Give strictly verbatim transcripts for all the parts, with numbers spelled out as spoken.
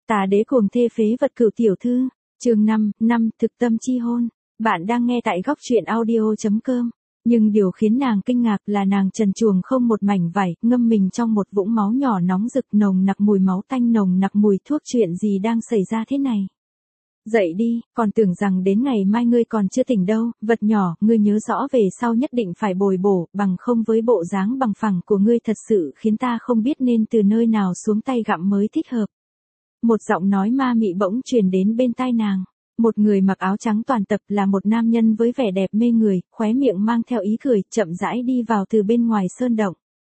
Tà đế cuồng thê phế vật Cửu tiểu thư, chương năm, năm thực tâm chi hôn. Bạn đang nghe tại góc truyện audio chấm com. Nhưng điều khiến nàng kinh ngạc là nàng trần truồng không một mảnh vải, ngâm mình trong một vũng máu nhỏ nóng rực nồng nặc mùi máu tanh nồng nặc mùi thuốc. Chuyện gì đang xảy ra thế này? Dậy đi, còn tưởng rằng đến ngày mai ngươi còn chưa tỉnh đâu, vật nhỏ, ngươi nhớ rõ về sau nhất định phải bồi bổ, bằng không với bộ dáng bằng phẳng của ngươi thật sự khiến ta không biết nên từ nơi nào xuống tay gặm mới thích hợp. Một giọng nói ma mị bỗng truyền đến bên tai nàng. Một người mặc áo trắng toàn tập là một nam nhân với vẻ đẹp mê người, khóe miệng mang theo ý cười, chậm rãi đi vào từ bên ngoài sơn động.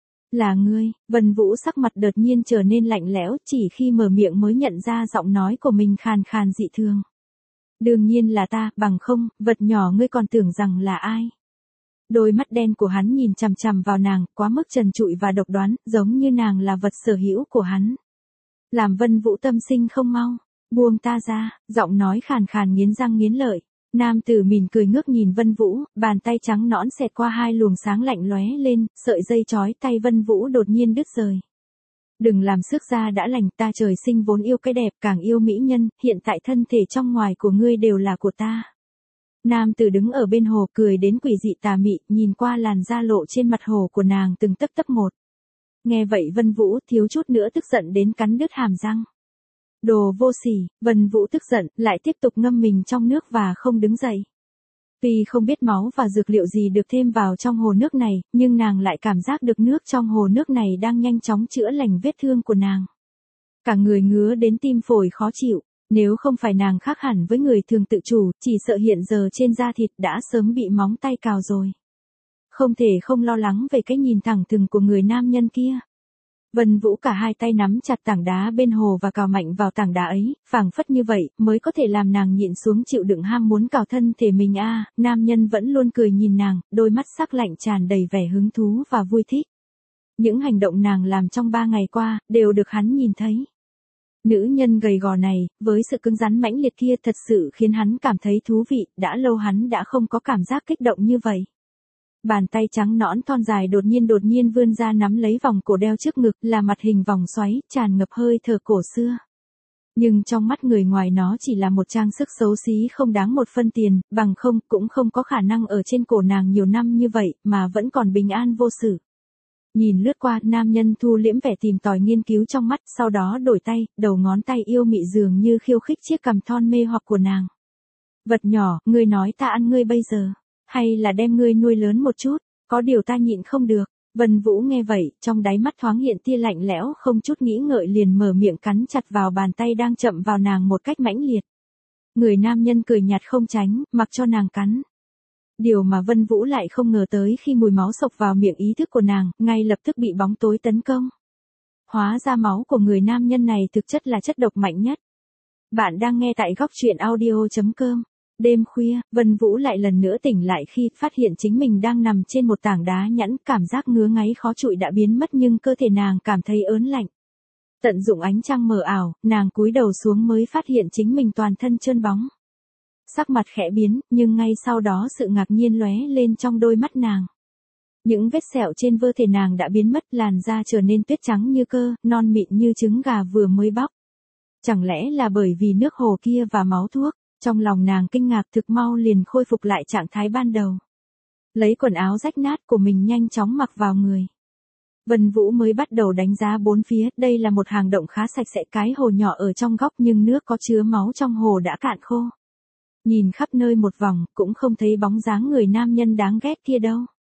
Là ngươi? Vân Vũ sắc mặt đột nhiên trở nên lạnh lẽo, chỉ khi mở miệng mới nhận ra giọng nói của mình khàn khàn dị thường. Đương nhiên là ta, bằng không, vật nhỏ ngươi còn tưởng rằng là ai? Đôi mắt đen của hắn nhìn chằm chằm vào nàng, quá mức trần trụi và độc đoán, giống như nàng là vật sở hữu của hắn. Làm Vân Vũ tâm sinh không mau. Buông ta ra, giọng nói khàn khàn nghiến răng nghiến lợi. Nam tử mỉm cười ngước nhìn Vân Vũ, bàn tay trắng nõn xẹt qua hai luồng sáng lạnh lóe lên, sợi dây trói tay Vân Vũ đột nhiên đứt rời. Đừng làm sức da đã lành, ta trời sinh vốn yêu cái đẹp, càng yêu mỹ nhân, hiện tại thân thể trong ngoài của ngươi đều là của ta. Nam tử đứng ở bên hồ cười đến quỷ dị tà mị, nhìn qua làn da lộ trên mặt hồ của nàng từng tấc tấc một. Nghe vậy Vân Vũ thiếu chút nữa tức giận đến cắn đứt hàm răng. Đồ vô sỉ, Vân Vũ tức giận, lại tiếp tục ngâm mình trong nước và không đứng dậy. Vì không biết máu và dược liệu gì được thêm vào trong hồ nước này, nhưng nàng lại cảm giác được nước trong hồ nước này đang nhanh chóng chữa lành vết thương của nàng. Cả người ngứa đến tim phổi khó chịu, nếu không phải nàng khác hẳn với người thường tự chủ, chỉ sợ hiện giờ trên da thịt đã sớm bị móng tay cào rồi. Không thể không lo lắng về cái nhìn thẳng thừng của người nam nhân kia. Vân Vũ cả hai tay nắm chặt tảng đá bên hồ và cào mạnh vào tảng đá ấy, phảng phất như vậy mới có thể làm nàng nhịn xuống chịu đựng ham muốn cào thân thể mình a. À, nam nhân vẫn luôn cười nhìn nàng, đôi mắt sắc lạnh tràn đầy vẻ hứng thú và vui thích. Những hành động nàng làm trong ba ngày qua đều được hắn nhìn thấy. Nữ nhân gầy gò này, với sự cứng rắn mãnh liệt kia thật sự khiến hắn cảm thấy thú vị, đã lâu hắn đã không có cảm giác kích động như vậy. Bàn tay trắng nõn thon dài đột nhiên đột nhiên vươn ra nắm lấy vòng cổ đeo trước ngực, là mặt hình vòng xoáy, tràn ngập hơi thở cổ xưa. Nhưng trong mắt người ngoài nó chỉ là một trang sức xấu xí không đáng một phân tiền, bằng không cũng không có khả năng ở trên cổ nàng nhiều năm như vậy, mà vẫn còn bình an vô sự. Nhìn lướt qua, nam nhân thu liễm vẻ tìm tòi nghiên cứu trong mắt, sau đó đổi tay, đầu ngón tay yêu mị dường như khiêu khích chiếc cằm thon mê hoặc của nàng. Vật nhỏ, ngươi nói ta ăn ngươi bây giờ. Hay là đem ngươi nuôi lớn một chút, có điều ta nhịn không được. Vân Vũ nghe vậy, trong đáy mắt thoáng hiện tia lạnh lẽo, không chút nghĩ ngợi liền mở miệng cắn chặt vào bàn tay đang chậm vào nàng một cách mãnh liệt. Người nam nhân cười nhạt không tránh, mặc cho nàng cắn. Điều mà Vân Vũ lại không ngờ tới khi mùi máu xộc vào miệng ý thức của nàng, ngay lập tức bị bóng tối tấn công. Hóa ra máu của người nam nhân này thực chất là chất độc mạnh nhất. Bạn đang nghe tại góc truyện audio chấm com. Đêm khuya, Vân Vũ lại lần nữa tỉnh lại khi phát hiện chính mình đang nằm trên một tảng đá nhẵn, cảm giác ngứa ngáy khó chịu đã biến mất nhưng cơ thể nàng cảm thấy ớn lạnh. Tận dụng ánh trăng mờ ảo, nàng cúi đầu xuống mới phát hiện chính mình toàn thân trơn bóng. Sắc mặt khẽ biến, nhưng ngay sau đó sự ngạc nhiên lóe lên trong đôi mắt nàng. Những vết sẹo trên cơ thể nàng đã biến mất, làn da trở nên tuyết trắng như cơ, non mịn như trứng gà vừa mới bóc. Chẳng lẽ là bởi vì nước hồ kia và máu thuốc? Trong lòng nàng kinh ngạc thực mau liền khôi phục lại trạng thái ban đầu. Lấy quần áo rách nát của mình nhanh chóng mặc vào người. Vân Vũ mới bắt đầu đánh giá bốn phía, đây là một hang động khá sạch sẽ, cái hồ nhỏ ở trong góc nhưng nước có chứa máu trong hồ đã cạn khô. Nhìn khắp nơi một vòng, cũng không thấy bóng dáng người nam nhân đáng ghét kia đâu.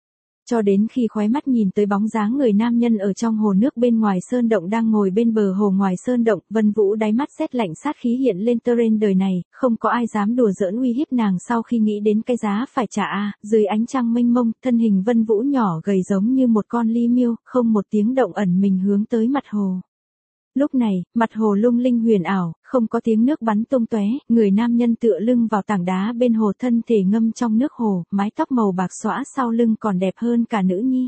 Cho đến khi khóe mắt nhìn tới bóng dáng người nam nhân ở trong hồ nước bên ngoài sơn động đang ngồi bên bờ hồ ngoài sơn động, Vân Vũ đáy mắt rét lạnh sát khí hiện lên. Trên đời này, không có ai dám đùa giỡn uy hiếp nàng sau khi nghĩ đến cái giá phải trả a. Dưới ánh trăng mênh mông, thân hình Vân Vũ nhỏ gầy giống như một con ly miêu, không một tiếng động ẩn mình hướng tới mặt hồ. Lúc này, mặt hồ lung linh huyền ảo, không có tiếng nước bắn tung tóe, người nam nhân tựa lưng vào tảng đá bên hồ, thân thể ngâm trong nước hồ, mái tóc màu bạc xõa sau lưng còn đẹp hơn cả nữ nhi.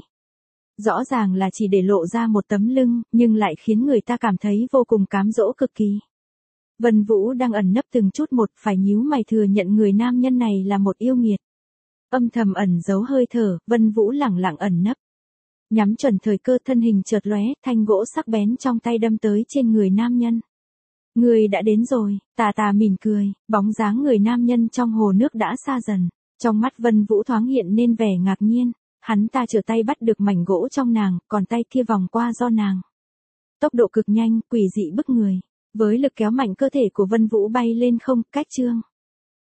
Rõ ràng là chỉ để lộ ra một tấm lưng, nhưng lại khiến người ta cảm thấy vô cùng cám dỗ cực kỳ. Vân Vũ đang ẩn nấp từng chút một, phải nhíu mày thừa nhận người nam nhân này là một yêu nghiệt. Âm thầm ẩn giấu hơi thở, Vân Vũ lẳng lặng ẩn nấp. Nhắm chuẩn thời cơ, thân hình chợt lóe, thanh gỗ sắc bén trong tay đâm tới trên người nam nhân. Người đã đến rồi, tà tà mỉm cười, bóng dáng người nam nhân trong hồ nước đã xa dần. Trong mắt Vân Vũ thoáng hiện nên vẻ ngạc nhiên, hắn ta trở tay bắt được mảnh gỗ trong nàng, còn tay kia vòng qua do nàng. Tốc độ cực nhanh, quỷ dị bức người, với lực kéo mạnh cơ thể của Vân Vũ bay lên không, cách chương.